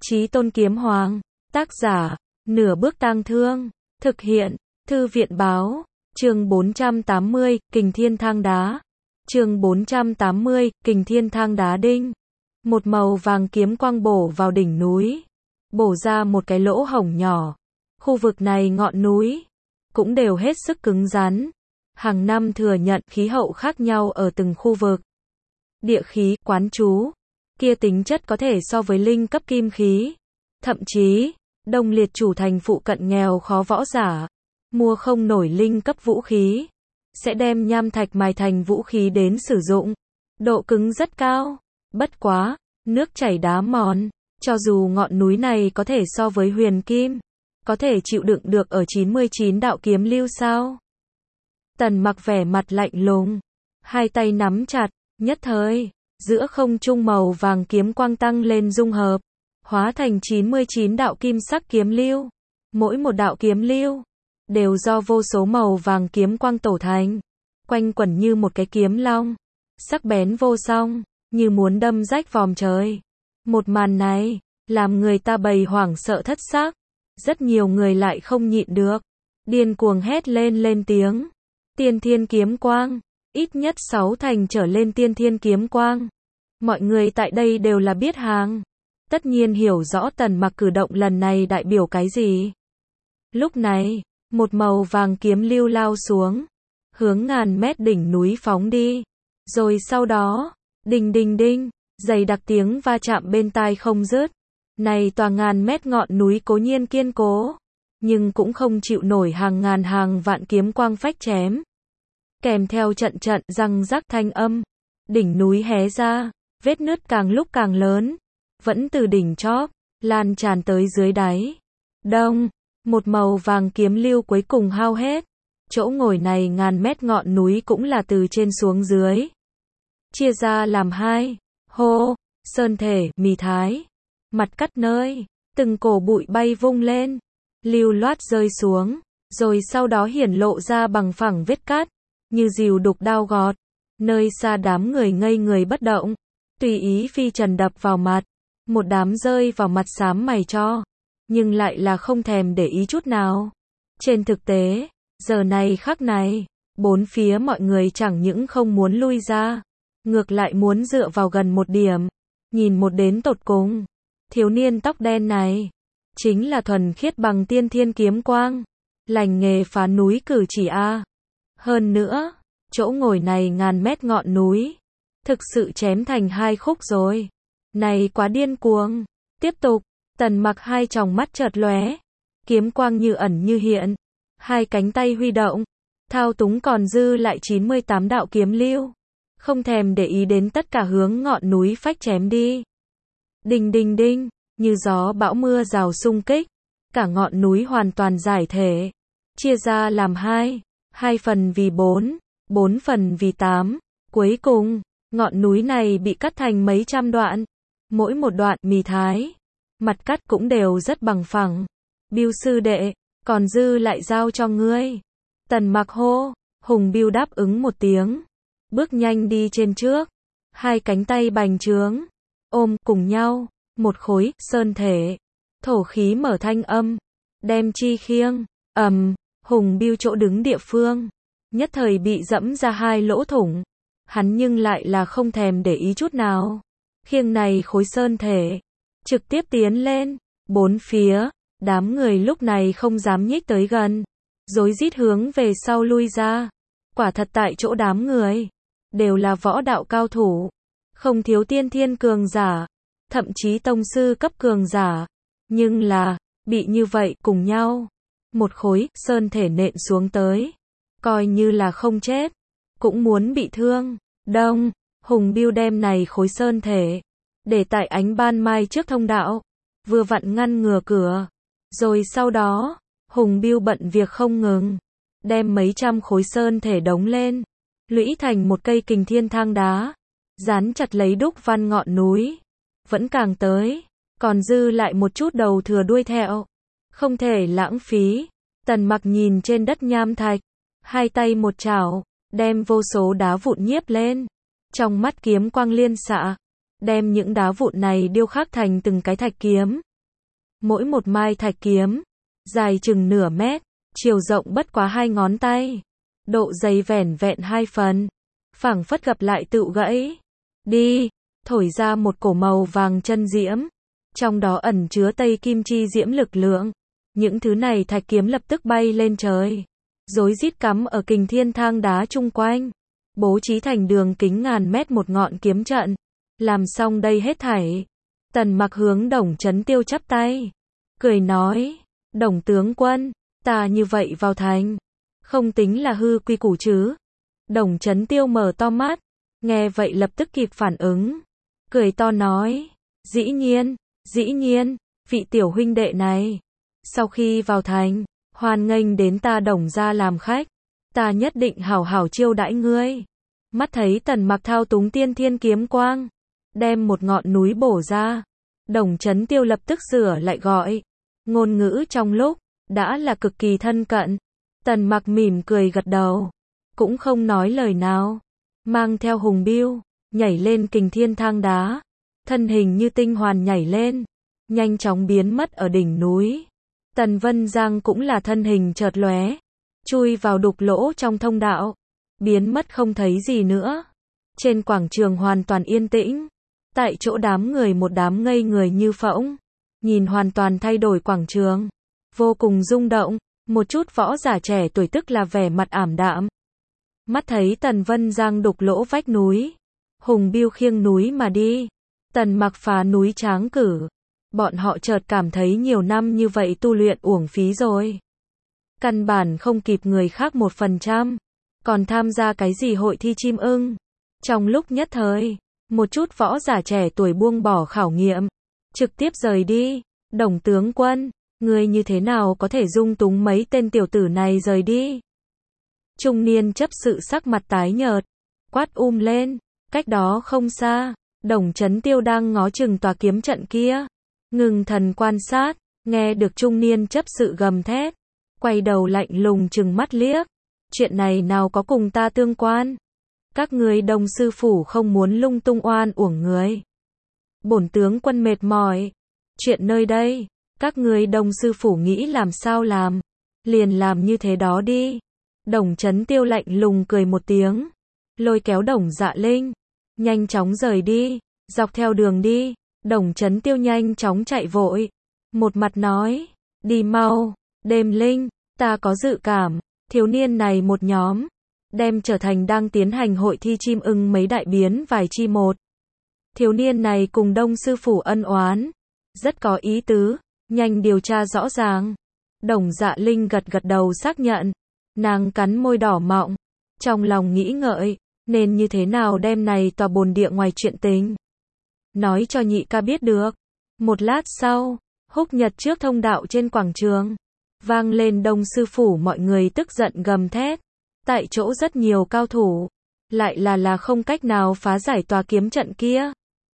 Chí Tôn Kiếm Hoàng, tác giả, Nửa Bước Tang Thương, thực hiện, Thư viện Báo, chương 480, Kình Thiên Thang Đá, chương 480, Kình Thiên Thang Đá đinh. Một màu vàng kiếm quang bổ vào đỉnh núi, bổ ra một cái lỗ hổng nhỏ. Khu vực này ngọn núi cũng đều hết sức cứng rắn. Hàng năm thừa nhận khí hậu khác nhau ở từng khu vực. Địa khí, quán chú, kia tính chất có thể so với linh cấp kim khí. Thậm chí, Đông Liệt chủ thành phụ cận nghèo khó võ giả, mua không nổi linh cấp vũ khí, sẽ đem nham thạch mài thành vũ khí đến sử dụng. Độ cứng rất cao. Bất quá, nước chảy đá mòn, cho dù ngọn núi này có thể so với huyền kim, có thể chịu đựng được ở 99 đạo kiếm lưu sao? Tần Mặc vẻ mặt lạnh lùng, hai tay nắm chặt, nhất thời, giữa không trung màu vàng kiếm quang tăng lên dung hợp, hóa thành 99 đạo kim sắc kiếm lưu. Mỗi một đạo kiếm lưu đều do vô số màu vàng kiếm quang tổ thành, quanh quẩn như một cái kiếm long, sắc bén vô song, như muốn đâm rách vòm trời. Một màn này làm người ta bầy hoảng sợ thất xác, rất nhiều người lại không nhịn được, điên cuồng hét lên tiếng. Tiên thiên kiếm quang, ít nhất 6 thành trở lên tiên thiên kiếm quang. Mọi người tại đây đều là biết hàng, tất nhiên hiểu rõ Tần Mặc cử động lần này đại biểu cái gì. Lúc này, một màu vàng kiếm lưu lao xuống, hướng ngàn mét đỉnh núi phóng đi. Rồi sau đó, đinh đinh đinh, dày đặc tiếng va chạm bên tai không dứt. Này tòa ngàn mét ngọn núi cố nhiên kiên cố, nhưng cũng không chịu nổi hàng ngàn hàng vạn kiếm quang phách chém. Kèm theo trận răng rắc thanh âm, đỉnh núi hé ra, vết nứt càng lúc càng lớn, vẫn từ đỉnh chóp lan tràn tới dưới đáy. Đông, một màu vàng kiếm lưu cuối cùng hao hết. Chỗ ngồi này ngàn mét ngọn núi cũng là từ trên xuống dưới chia ra làm hai. Hô, sơn thể, mì thái, mặt cắt nơi, từng cổ bụi bay vung lên, lưu loát rơi xuống, rồi sau đó hiển lộ ra bằng phẳng vết cát, như dìu đục đao gọt. Nơi xa đám người ngây người bất động, tùy ý phi trần đập vào mặt, một đám rơi vào mặt xám mày cho, nhưng lại là không thèm để ý chút nào. Trên thực tế, giờ này khắc này, bốn phía mọi người chẳng những không muốn lui ra, ngược lại muốn dựa vào gần một điểm, nhìn một đến tột cùng. Thiếu niên tóc đen này, chính là thuần khiết bằng tiên thiên kiếm quang, lành nghề phá núi cử chỉ a. Hơn nữa, chỗ ngồi này ngàn mét ngọn núi, thực sự chém thành hai khúc rồi. Này quá điên cuồng. Tiếp tục, Tần Mặc hai tròng mắt chợt lóe, kiếm quang như ẩn như hiện, hai cánh tay huy động, thao túng còn dư lại 98 đạo kiếm lưu, không thèm để ý đến tất cả hướng ngọn núi phách chém đi. Đinh đinh đinh, như gió bão mưa rào xung kích, cả ngọn núi hoàn toàn giải thể, chia ra làm hai, 2 phần vì 4, 4 phần vì 8. Cuối cùng, ngọn núi này bị cắt thành mấy trăm đoạn, mỗi một đoạn mì thái, mặt cắt cũng đều rất bằng phẳng. Bưu sư đệ, còn dư lại giao cho ngươi. Tần Mặc hô. Hùng Bưu đáp ứng một tiếng, bước nhanh đi trên trước, hai cánh tay bành trướng, ôm cùng nhau một khối sơn thể. Thổ khí mở thanh âm, đem chi khiêng. Hùng Bưu chỗ đứng địa phương nhất thời bị dẫm ra hai lỗ thủng, hắn nhưng lại là không thèm để ý chút nào, khiêng này khối sơn thể, trực tiếp tiến lên. Bốn phía, đám người lúc này không dám nhích tới gần, rối rít hướng về sau lui ra. Quả thật tại chỗ đám người đều là võ đạo cao thủ, không thiếu tiên thiên cường giả, thậm chí tông sư cấp cường giả, nhưng là bị như vậy cùng nhau một khối sơn thể nện xuống tới, coi như là không chết cũng muốn bị thương. Đông, Hùng Bưu đem này khối sơn thể để tại ánh ban mai trước thông đạo, vừa vặn ngăn ngừa cửa. Rồi sau đó, Hùng Bưu bận việc không ngừng, đem mấy trăm khối sơn thể đống lên, lũy thành một cây kình thiên thang đá, dán chặt lấy đúc văn ngọn núi. Vẫn càng tới, còn dư lại một chút đầu thừa đuôi theo, không thể lãng phí. Tần Mặc nhìn trên đất nham thạch, hai tay một chảo, đem vô số đá vụn nhiếp lên, trong mắt kiếm quang liên xạ, đem những đá vụn này điêu khắc thành từng cái thạch kiếm. Mỗi một mai thạch kiếm, dài chừng nửa mét, chiều rộng bất quá 2 ngón tay. Độ dày vẻn vẹn 2 phần. Phảng phất gặp lại tựu gãy. Đi, thổi ra một cổ màu vàng chân diễm. Trong đó ẩn chứa tây kim chi diễm lực lượng. Những thứ này thạch kiếm lập tức bay lên trời. Rối rít cắm ở kình thiên thang đá chung quanh. Bố trí thành đường kính ngàn mét một ngọn kiếm trận. Làm xong đây hết thảy. Tần Mặc hướng Đồng Chấn Tiêu chắp tay. Cười nói, Đồng tướng quân, ta như vậy vào thành. Không tính là hư quy củ chứ. Đồng Chấn Tiêu mở to mắt. Nghe vậy lập tức kịp phản ứng. Cười to nói, dĩ nhiên, vị tiểu huynh đệ này. Sau khi vào thành, hoan nghênh đến ta Đồng gia làm khách. Ta nhất định hảo hảo chiêu đãi ngươi. Mắt thấy Tần Mặc thao túng tiên thiên kiếm quang. Đem một ngọn núi bổ ra. Đồng Chấn Tiêu lập tức sửa lại gọi. Ngôn ngữ trong lúc, đã là cực kỳ thân cận. Tần Mặc mỉm cười gật đầu. Cũng không nói lời nào. Mang theo hùng bưu, nhảy lên kình thiên thang đá. Thân hình như tinh hoàn nhảy lên. Nhanh chóng biến mất ở đỉnh núi. Tần Vân Giang cũng là thân hình chợt lóe. Chui vào đục lỗ trong thông đạo. Biến mất không thấy gì nữa. Trên quảng trường hoàn toàn yên tĩnh. Tại chỗ đám người một đám ngây người như phỗng. Nhìn hoàn toàn thay đổi quảng trường. Vô cùng rung động. Một chút võ giả trẻ tuổi tức là vẻ mặt ảm đạm. Mắt thấy Tần Vân Giang đục lỗ vách núi. Hùng bưu khiêng núi mà đi. Tần Mặc phá núi tráng cử. Bọn họ chợt cảm thấy nhiều năm như vậy tu luyện uổng phí rồi. Căn bản không kịp người khác 1%. Còn tham gia cái gì hội thi chim ưng. Trong lúc nhất thời, một chút võ giả trẻ tuổi buông bỏ khảo nghiệm. Trực tiếp rời đi. Đồng tướng quân, ngươi như thế nào có thể dung túng mấy tên tiểu tử này rời đi. Trung niên chấp sự sắc mặt tái nhợt. Quát lên. Cách đó không xa. Đồng Chấn Tiêu đang ngó chừng tòa kiếm trận kia. Ngừng thần quan sát. Nghe được trung niên chấp sự gầm thét. Quay đầu lạnh lùng trừng mắt liếc. Chuyện này nào có cùng ta tương quan. Các ngươi Đồng sư phủ không muốn lung tung oan uổng người. Bổn tướng quân mệt mỏi. Chuyện nơi đây. Các ngươi Đồng sư phủ nghĩ làm sao làm. Liền làm như thế đó đi. Đồng Chấn Tiêu lạnh lùng cười một tiếng. Lôi kéo Đồng Dạ Linh. Nhanh chóng rời đi. Dọc theo đường đi. Đồng Chấn Tiêu nhanh chóng chạy vội. Một mặt nói. Đi mau. Đêm Linh. Ta có dự cảm. Thiếu niên này một nhóm. Đem trở thành đang tiến hành hội thi chim ưng mấy đại biến vài chi một. Thiếu niên này cùng Đông sư phủ ân oán. Rất có ý tứ. Nhanh điều tra rõ ràng. Đồng Dạ Linh gật gật đầu xác nhận. Nàng cắn môi đỏ mọng. Trong lòng nghĩ ngợi. Nên như thế nào đem này tòa bồn địa ngoài chuyện tình. Nói cho nhị ca biết được. Một lát sau. Húc nhật trước thông đạo trên quảng trường. Vang lên Đông sư phủ mọi người tức giận gầm thét. Tại chỗ rất nhiều cao thủ. Lại là không cách nào phá giải tòa kiếm trận kia.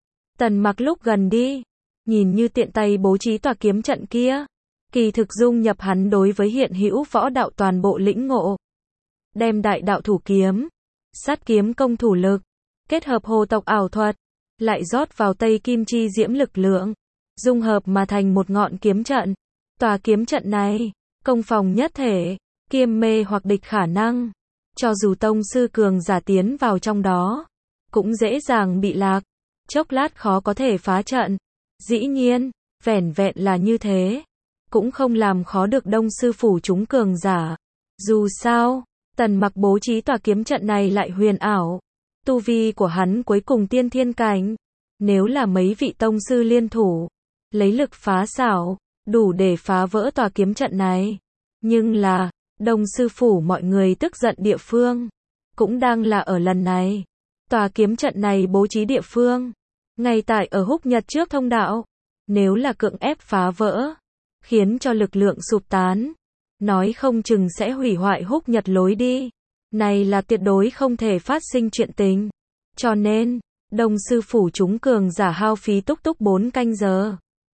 Tần Mặc lúc gần đi. Nhìn như tiện tay bố trí tòa kiếm trận kia. Kỳ thực dung nhập hắn đối với hiện hữu võ đạo toàn bộ lĩnh ngộ. Đem đại đạo thủ kiếm. Sát kiếm công thủ lực. Kết hợp hồ tộc ảo thuật. Lại rót vào tây kim chi diễm lực lượng. Dung hợp mà thành một ngọn kiếm trận. Tòa kiếm trận này. Công phòng nhất thể. Kiêm mê hoặc địch khả năng. Cho dù tông sư cường giả tiến vào trong đó. Cũng dễ dàng bị lạc. Chốc lát khó có thể phá trận. Dĩ nhiên. Vẻn vẹn là như thế. Cũng không làm khó được Đông sư phủ chúng cường giả. Dù sao. Tần Mặc bố trí tòa kiếm trận này lại huyền ảo. Tu vi của hắn cuối cùng tiên thiên cảnh. Nếu là mấy vị tông sư liên thủ. Lấy lực phá xảo. Đủ để phá vỡ tòa kiếm trận này. Nhưng là. Đông sư phủ mọi người tức giận địa phương. Cũng đang là ở lần này. Tòa kiếm trận này bố trí địa phương. Ngay tại ở Húc Nhật trước thông đạo. Nếu là cưỡng ép phá vỡ. Khiến cho lực lượng sụp tán. Nói không chừng sẽ hủy hoại Húc Nhật lối đi. Này là tuyệt đối không thể phát sinh chuyện tình. Cho nên. Đông sư phủ chúng cường giả hao phí túc 4 canh giờ.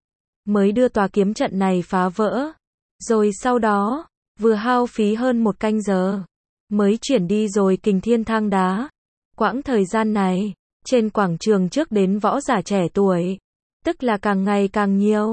Mới đưa tòa kiếm trận này phá vỡ. Rồi sau đó. Vừa hao phí hơn 1 canh giờ. Mới chuyển đi rồi kình thiên thang đá. Quãng thời gian này. Trên quảng trường trước đến võ giả trẻ tuổi. Tức là càng ngày càng nhiều.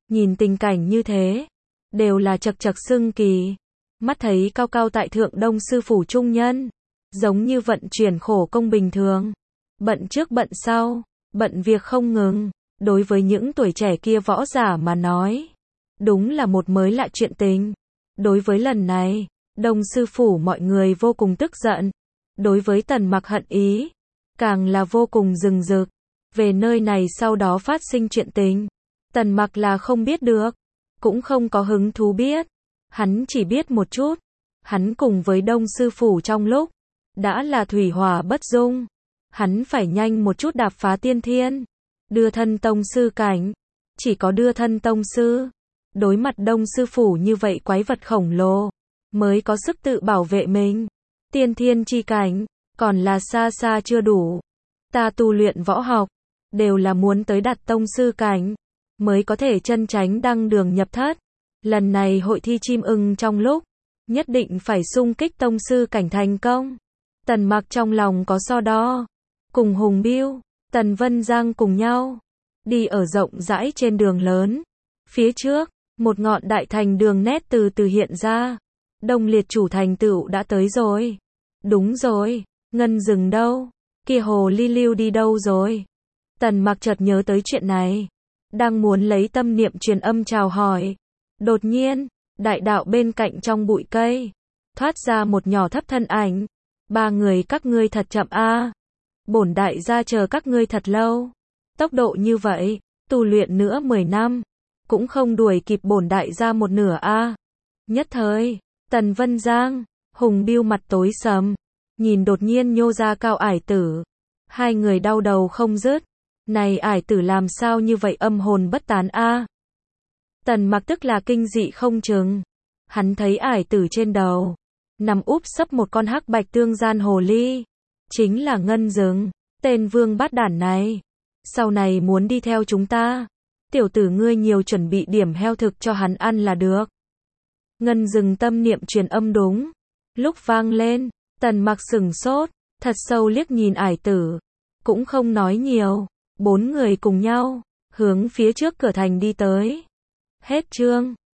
nhìn tình cảnh như thế, đều là chật chật xưng kỳ. Mắt thấy cao cao tại thượng Đông sư phủ trung nhân, giống như vận chuyển khổ công bình thường, bận trước bận sau, bận việc không ngừng. Đối với những tuổi trẻ kia võ giả mà nói, đúng là một mới lạ chuyện tình. Đối với lần này, Đông sư phủ mọi người vô cùng tức giận. Đối với Tần Mặc hận ý, càng là vô cùng rừng rực. Về nơi này sau đó phát sinh chuyện tình, Tần Mặc là không biết được, cũng không có hứng thú biết. Hắn chỉ biết một chút, hắn cùng với Đông sư phủ trong lúc đã là thủy hỏa bất dung, hắn phải nhanh một chút đạp phá tiên thiên, đưa thân tông sư cảnh. Chỉ có đưa thân tông sư, đối mặt Đông sư phủ như vậy quái vật khổng lồ, mới có sức tự bảo vệ mình. Tiên thiên chi cảnh, còn là xa xa chưa đủ. Ta tu luyện võ học, đều là muốn tới đạt tông sư cảnh, mới có thể chân tránh đăng đường nhập thất. Lần này hội thi chim ưng trong lúc, nhất định phải xung kích tông sư cảnh thành công. Tần Mặc trong lòng có so đo, cùng Hùng Biêu, Tần Vân Giang cùng nhau, đi ở rộng rãi trên đường lớn. Phía trước, một ngọn đại thành đường nét từ từ hiện ra. Đông Liệt chủ thành tựu đã tới rồi. Đúng rồi, Ngân Dừng đâu? Kia hồ ly lưu đi đâu rồi? Tần Mặc chợt nhớ tới chuyện này, đang muốn lấy tâm niệm truyền âm chào hỏi. Đột nhiên, đại đạo bên cạnh trong bụi cây, thoát ra một nhỏ thấp thân ảnh. Ba người các ngươi thật chậm a. Bổn đại gia chờ các ngươi thật lâu. Tốc độ như vậy, tu luyện nữa 10 năm, cũng không đuổi kịp bổn đại gia một nửa a. Nhất thời, Tần Vân Giang, Hùng Biêu mặt tối sầm, nhìn đột nhiên nhô ra cao ải tử. Hai người đau đầu không dứt. Này ải tử làm sao như vậy âm hồn bất tán a. Tần Mặc tức là kinh dị không chừng. Hắn thấy ải tử trên đầu nằm úp sấp một con hắc bạch tương gian hồ ly, chính là Ngân Dừng, tên vương bát đản này. Sau này muốn đi theo chúng ta, tiểu tử ngươi nhiều chuẩn bị điểm heo thực cho hắn ăn là được. Ngân Dừng tâm niệm truyền âm đúng lúc vang lên, Tần Mặc sửng sốt, thật sâu liếc nhìn ải tử, cũng không nói nhiều. Bốn người cùng nhau hướng phía trước cửa thành đi tới. Hết chương.